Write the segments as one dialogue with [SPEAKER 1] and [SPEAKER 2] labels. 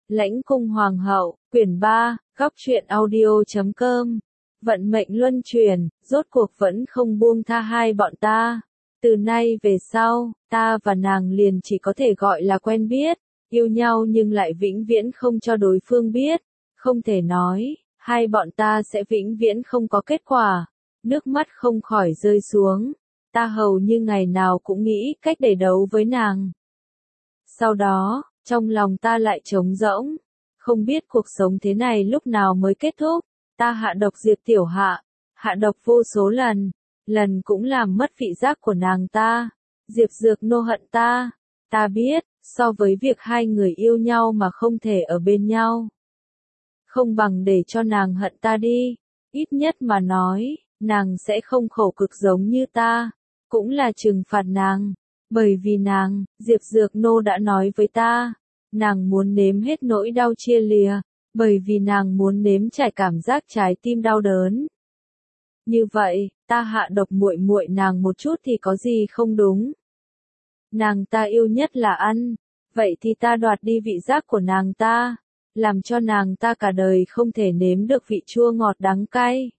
[SPEAKER 1] Lãnh cung hoàng hậu, quyển 3, góc truyện audio.com. Vận mệnh luân chuyển, rốt cuộc vẫn không buông tha hai bọn ta. Từ nay về sau, ta và nàng liền chỉ có thể gọi là quen biết, yêu nhau nhưng lại vĩnh viễn không cho đối phương biết. Không thể nói, hai bọn ta sẽ vĩnh viễn không có kết quả. Nước mắt không khỏi rơi xuống. Ta hầu như ngày nào cũng nghĩ cách để đấu với nàng. Sau đó, trong lòng ta lại trống rỗng. Không biết cuộc sống thế này lúc nào mới kết thúc. Ta hạ độc Diệp Tiểu Hạ. Hạ độc vô số lần. Lần cũng làm mất vị giác của nàng ta. Diệp Dược Nô hận ta. Ta biết, so với việc hai người yêu nhau mà không thể ở bên nhau, không bằng để cho nàng hận ta đi. Ít nhất mà nói, nàng sẽ không khổ cực giống như ta. Cũng là trừng phạt nàng. Bởi vì nàng, Diệp Dược Nô đã nói với ta, nàng muốn nếm hết nỗi đau chia lìa, bởi vì nàng muốn nếm trải cảm giác trái tim đau đớn. Như vậy, ta hạ độc muội muội nàng một chút thì có gì không đúng? Nàng ta yêu nhất là ăn, vậy thì ta đoạt đi vị giác của nàng ta, làm cho nàng ta cả đời không thể nếm được vị chua ngọt đắng cay.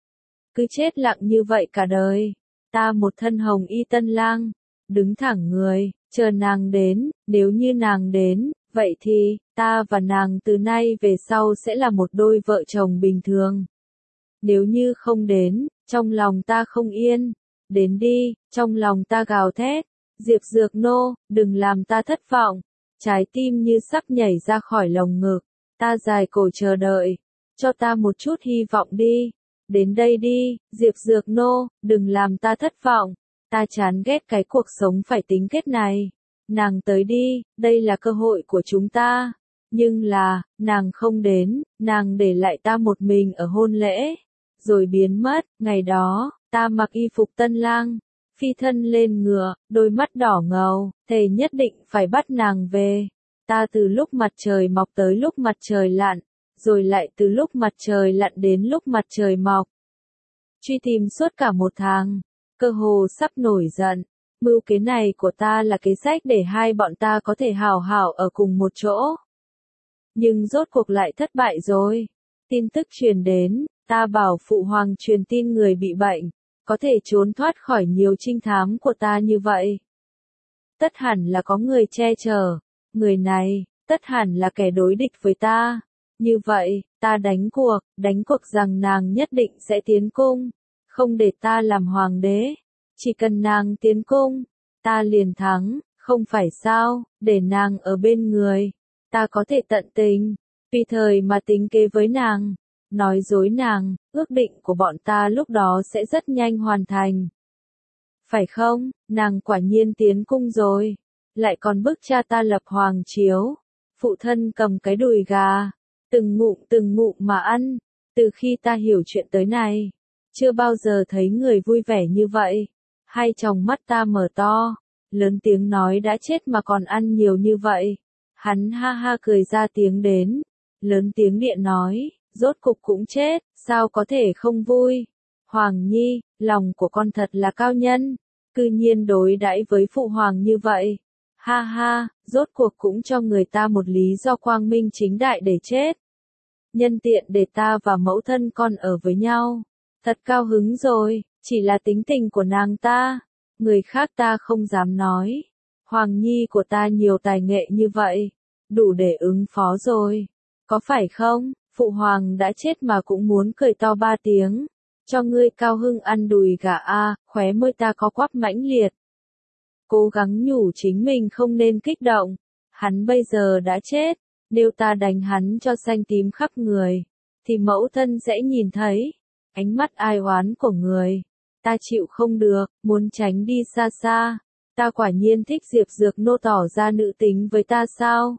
[SPEAKER 1] Cứ chết lặng như vậy cả đời. Ta một thân hồng y tân lang, đứng thẳng người, chờ nàng đến. Nếu như nàng đến, vậy thì, ta và nàng từ nay về sau sẽ là một đôi vợ chồng bình thường. Nếu như không đến, trong lòng ta không yên. Đến đi, trong lòng ta gào thét. Diệp Dược Nô, đừng làm ta thất vọng. Trái tim như sắp nhảy ra khỏi lồng ngực. Ta dài cổ chờ đợi. Cho ta một chút hy vọng đi. Đến đây đi, Diệp Dược Nô, đừng làm ta thất vọng. Ta chán ghét cái cuộc sống phải tính kết này. Nàng tới đi, đây là cơ hội của chúng ta. Nhưng là, nàng không đến, nàng để lại ta một mình ở hôn lễ. Rồi biến mất. Ngày đó, ta mặc y phục tân lang, phi thân lên ngựa, đôi mắt đỏ ngầu, thề nhất định phải bắt nàng về. Ta từ lúc mặt trời mọc tới lúc mặt trời lặn, rồi lại từ lúc mặt trời lặn đến lúc mặt trời mọc. Truy tìm suốt cả một tháng, cơ hồ sắp nổi giận. Mưu kế này của ta là kế sách để hai bọn ta có thể hào hảo ở cùng một chỗ. Nhưng rốt cuộc lại thất bại rồi. Tin tức truyền đến, ta bảo phụ hoàng truyền tin người bị bệnh, có thể trốn thoát khỏi nhiều trinh thám của ta như vậy. Tất hẳn là có người che chở, người này, tất hẳn là kẻ đối địch với ta. Như vậy, ta đánh cuộc rằng nàng nhất định sẽ tiến cung, không để ta làm hoàng đế. Chỉ cần nàng tiến cung, ta liền thắng, không phải sao, để nàng ở bên người. Ta có thể tận tình, tùy thời mà tính kế với nàng, nói dối nàng, ước định của bọn ta lúc đó sẽ rất nhanh hoàn thành. Phải không, nàng quả nhiên tiến cung rồi, lại còn bức cha ta lập hoàng chiếu. Phụ thân cầm cái đùi gà, từng ngụm mà ăn. Từ khi ta hiểu chuyện tới này, chưa bao giờ thấy người vui vẻ như vậy. Hai tròng mắt ta mở to, lớn tiếng nói đã chết mà còn ăn nhiều như vậy. Hắn ha ha cười ra tiếng đến, lớn tiếng điện nói, rốt cục cũng chết, sao có thể không vui. Hoàng Nhi, lòng của con thật là cao nhân, cư nhiên đối đãi với phụ hoàng như vậy. Ha ha, rốt cuộc cũng cho người ta một lý do quang minh chính đại để chết. Nhân tiện để ta và mẫu thân con ở với nhau. Thật cao hứng rồi, chỉ là tính tình của nàng ta. Người khác ta không dám nói. Hoàng Nhi của ta nhiều tài nghệ như vậy, đủ để ứng phó rồi. Có phải không, phụ hoàng đã chết mà cũng muốn cười to 3 tiếng. Cho ngươi cao hưng ăn đùi gà a, khóe môi ta có quắp mãnh liệt. Cố gắng nhủ chính mình không nên kích động. Hắn bây giờ đã chết, nếu ta đánh hắn cho xanh tím khắp người, thì mẫu thân sẽ nhìn thấy ánh mắt ai oán của người. Ta chịu không được, muốn tránh đi xa xa. Ta quả nhiên thích Diệp Dược Nô tỏ ra nữ tính với ta sao?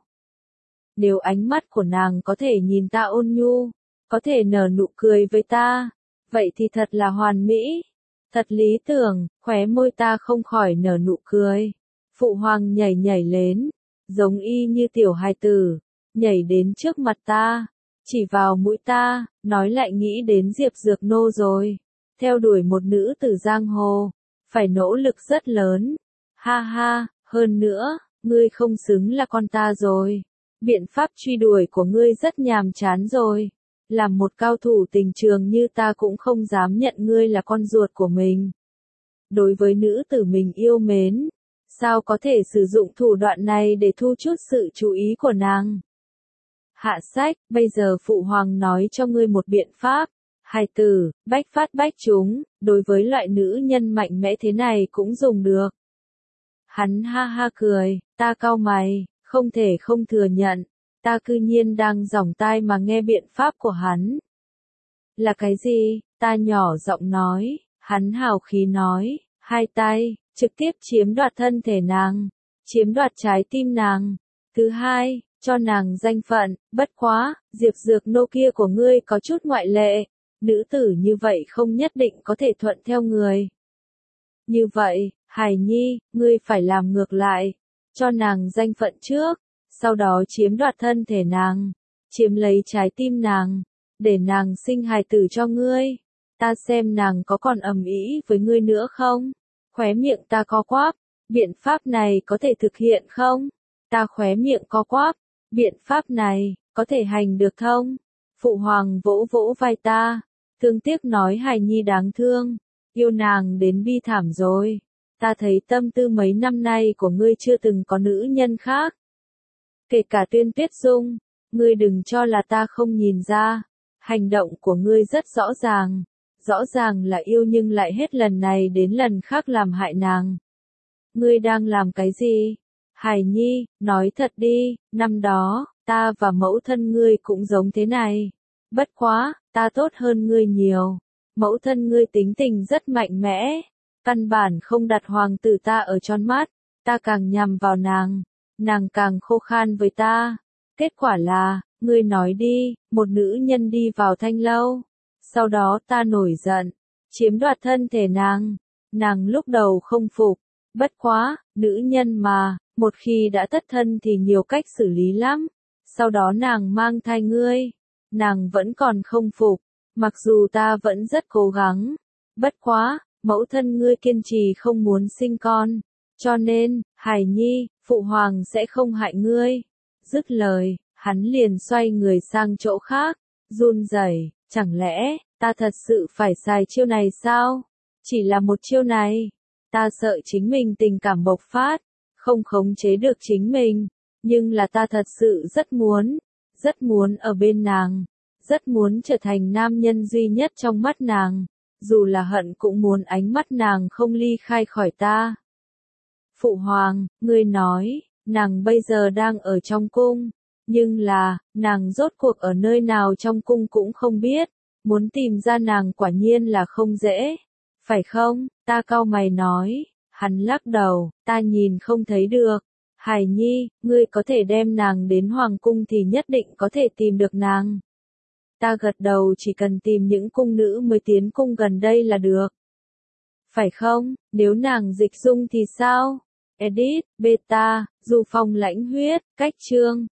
[SPEAKER 1] Nếu ánh mắt của nàng có thể nhìn ta ôn nhu, có thể nở nụ cười với ta, vậy thì thật là hoàn mỹ. Thật lý tưởng, khóe môi ta không khỏi nở nụ cười. Phụ hoàng nhảy lên, giống y như tiểu hài tử, nhảy đến trước mặt ta, chỉ vào mũi ta, nói lại nghĩ đến Diệp Dược Nô rồi. Theo đuổi một nữ tử giang hồ, phải nỗ lực rất lớn. Ha ha, hơn nữa, ngươi không xứng là con ta rồi. Biện pháp truy đuổi của ngươi rất nhàm chán rồi. Làm một cao thủ tình trường như ta cũng không dám nhận ngươi là con ruột của mình. Đối với nữ tử mình yêu mến, sao có thể sử dụng thủ đoạn này để thu chút sự chú ý của nàng? Hạ sách, bây giờ phụ hoàng nói cho ngươi một biện pháp. Hài tử, bách phát bách trúng, đối với loại nữ nhân mạnh mẽ thế này cũng dùng được. Hắn ha ha cười, ta cau mày, không thể không thừa nhận, ta cư nhiên đang dòng tai mà nghe biện pháp của hắn. Là cái gì? Ta nhỏ giọng nói, hắn hào khí nói, hai tay, trực tiếp chiếm đoạt thân thể nàng, chiếm đoạt trái tim nàng. Thứ hai, cho nàng danh phận, bất quá, Diệp Dược nô kia của ngươi có chút ngoại lệ, nữ tử như vậy không nhất định có thể thuận theo người. Như vậy, Hải Nhi, ngươi phải làm ngược lại, cho nàng danh phận trước, sau đó chiếm đoạt thân thể nàng, chiếm lấy trái tim nàng, để nàng sinh hài tử cho ngươi. Ta xem nàng có còn ầm ĩ với ngươi nữa không? Khóe miệng ta co quắp, biện pháp này có thể thực hiện không? Ta khóe miệng co quắp, biện pháp này, có thể hành được không? Phụ hoàng vỗ vỗ vai ta, thương tiếc nói Hài Nhi đáng thương, yêu nàng đến bi thảm rồi. Ta thấy tâm tư mấy năm nay của ngươi chưa từng có nữ nhân khác. Kể cả Tuyên Tuyết Dung, ngươi đừng cho là ta không nhìn ra, hành động của ngươi rất rõ ràng là yêu nhưng lại hết lần này đến lần khác làm hại nàng. Ngươi đang làm cái gì? Hải Nhi, nói thật đi, năm đó, ta và mẫu thân ngươi cũng giống thế này. Bất quá, ta tốt hơn ngươi nhiều. Mẫu thân ngươi tính tình rất mạnh mẽ, căn bản không đặt hoàng tử ta ở tròn mắt, ta càng nhằm vào nàng càng khô khan với ta. Kết quả là, ngươi nói đi, một nữ nhân đi vào thanh lâu. Sau đó ta nổi giận, chiếm đoạt thân thể nàng lúc đầu không phục, bất quá, nữ nhân mà, một khi đã thất thân thì nhiều cách xử lý lắm. Sau đó nàng mang thai ngươi, nàng vẫn còn không phục, mặc dù ta vẫn rất cố gắng. Bất quá, mẫu thân ngươi kiên trì không muốn sinh con, cho nên, Hải Nhi, phụ hoàng sẽ không hại ngươi. Dứt lời, hắn liền xoay người sang chỗ khác, run rẩy, chẳng lẽ, ta thật sự phải xài chiêu này sao? Chỉ là một chiêu này, ta sợ chính mình tình cảm bộc phát, không khống chế được chính mình, nhưng là ta thật sự rất muốn ở bên nàng, rất muốn trở thành nam nhân duy nhất trong mắt nàng, dù là hận cũng muốn ánh mắt nàng không ly khai khỏi ta. Phụ hoàng, ngươi nói, nàng bây giờ đang ở trong cung, nhưng là, nàng rốt cuộc ở nơi nào trong cung cũng không biết, muốn tìm ra nàng quả nhiên là không dễ, phải không? Ta cau mày nói, hắn lắc đầu, ta nhìn không thấy được. Hải Nhi, ngươi có thể đem nàng đến hoàng cung thì nhất định có thể tìm được nàng. Ta gật đầu, chỉ cần tìm những cung nữ mới tiến cung gần đây là được. Phải không? Nếu nàng dịch dung thì sao? Edit, beta, Du Phong lãnh huyết, cách chương.